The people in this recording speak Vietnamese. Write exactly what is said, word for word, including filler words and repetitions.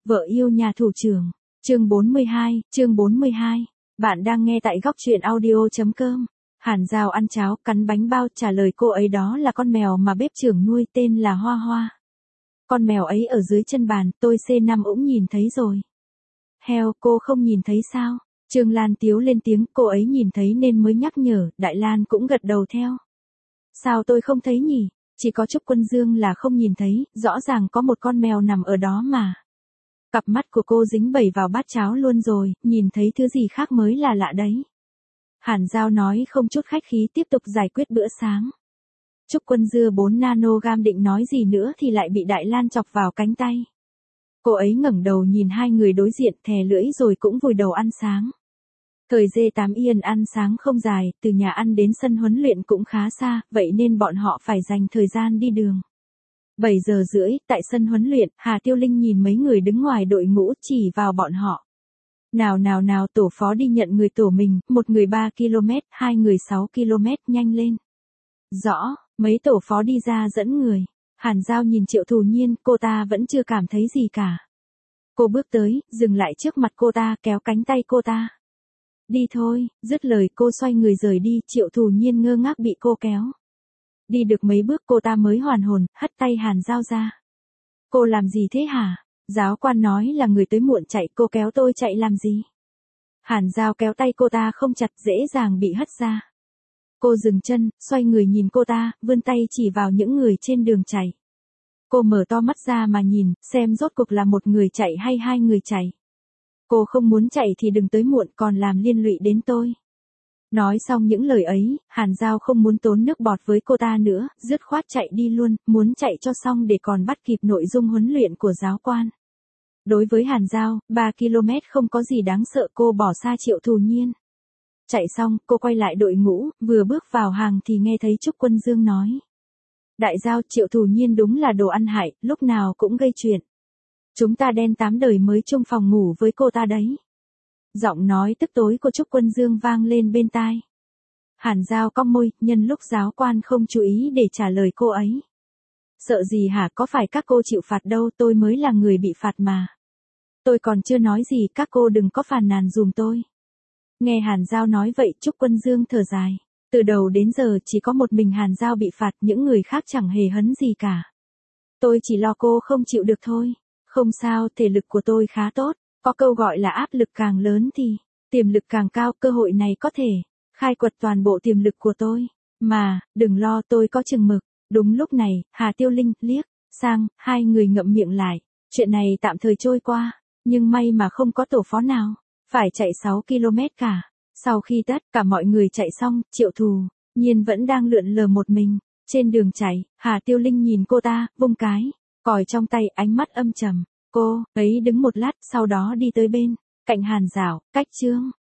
Vợ yêu nhà thủ trưởng. Chương bốn mươi hai, chương bốn mươi hai. Bạn đang nghe tại góc truyện audio chấm com. Hàn Giao ăn cháo, cắn bánh bao, trả lời cô ấy đó là con mèo mà bếp trưởng nuôi, tên là Hoa Hoa. Con mèo ấy ở dưới chân bàn, tôi xê năm cũng nhìn thấy rồi. Heo, cô không nhìn thấy sao? Trương Lan Tiếu lên tiếng, cô ấy nhìn thấy nên mới nhắc nhở, Đại Lan cũng gật đầu theo. Sao tôi không thấy nhỉ? Chỉ có Trúc Quân Dương là không nhìn thấy, rõ ràng có một con mèo nằm ở đó mà. Cặp mắt của cô dính bẩy vào bát cháo luôn rồi, nhìn thấy thứ gì khác mới là lạ đấy. Hàn Giao nói không chút khách khí tiếp tục giải quyết bữa sáng. Trúc Quân Dưa bốn nanogam định nói gì nữa thì lại bị Đại Lan chọc vào cánh tay. Cô ấy ngẩng đầu nhìn hai người đối diện thè lưỡi rồi cũng vùi đầu ăn sáng. Thời G tám Yên ăn sáng không dài, từ nhà ăn đến sân huấn luyện cũng khá xa, vậy nên bọn họ phải dành thời gian đi đường. bảy giờ rưỡi, tại sân huấn luyện, Hà Tiêu Linh nhìn mấy người đứng ngoài đội ngũ chỉ vào bọn họ. Nào nào nào, tổ phó đi nhận người tổ mình, một người ba ki lô mét, hai người sáu ki lô mét, nhanh lên. Rõ, mấy tổ phó đi ra dẫn người. Hàn Giao nhìn Triệu Thù Nhiên, cô ta vẫn chưa cảm thấy gì cả. Cô bước tới, dừng lại trước mặt cô ta, kéo cánh tay cô ta. Đi thôi, dứt lời cô xoay người rời đi, Triệu Thù Nhiên ngơ ngác bị cô kéo. Đi được mấy bước cô ta mới hoàn hồn, hất tay Hàn Giao ra. Cô làm gì thế hả? Giáo quan nói là người tới muộn chạy, cô kéo tôi chạy làm gì? Hàn Giao kéo tay cô ta không chặt, dễ dàng bị hất ra. Cô dừng chân, xoay người nhìn cô ta, vươn tay chỉ vào những người trên đường chạy. Cô mở to mắt ra mà nhìn, xem rốt cuộc là một người chạy hay hai người chạy. Cô không muốn chạy thì đừng tới muộn còn làm liên lụy đến tôi. Nói xong những lời ấy, Hàn Giao không muốn tốn nước bọt với cô ta nữa, dứt khoát chạy đi luôn, muốn chạy cho xong để còn bắt kịp nội dung huấn luyện của giáo quan. Đối với Hàn Giao, ba ki lô mét không có gì đáng sợ, cô bỏ xa Triệu Thù Nhiên. Chạy xong, cô quay lại đội ngũ, vừa bước vào hàng thì nghe thấy Trúc Quân Dương nói. Đại Giao, Triệu Thù Nhiên đúng là đồ ăn hại, lúc nào cũng gây chuyện. Chúng ta đen tám đời mới chung phòng ngủ với cô ta đấy. Giọng nói tức tối của Trúc Quân Dương vang lên bên tai. Hàn Giao cong môi, nhân lúc giáo quan không chú ý để trả lời cô ấy. Sợ gì hả, có phải các cô chịu phạt đâu, tôi mới là người bị phạt mà. Tôi còn chưa nói gì, các cô đừng có phàn nàn dùm tôi. Nghe Hàn Giao nói vậy, Trúc Quân Dương thở dài. Từ đầu đến giờ chỉ có một mình Hàn Giao bị phạt, những người khác chẳng hề hấn gì cả. Tôi chỉ lo cô không chịu được thôi. Không sao, thể lực của tôi khá tốt. Có câu gọi là áp lực càng lớn thì tiềm lực càng cao, cơ hội này có thể khai quật toàn bộ tiềm lực của tôi. Mà, đừng lo, tôi có chừng mực. Đúng lúc này, Hà Tiêu Linh liếc sang, hai người ngậm miệng lại. Chuyện này tạm thời trôi qua, nhưng may mà không có tổ phó nào phải chạy sáu ki lô mét cả. Sau khi tất cả mọi người chạy xong, Triệu Thù Nhiên vẫn đang lượn lờ một mình trên đường chạy. Hà Tiêu Linh nhìn cô ta, vung cái còi trong tay, ánh mắt âm trầm. Cô ấy đứng một lát, sau đó đi tới bên cạnh Hàn Dảo, cách Trương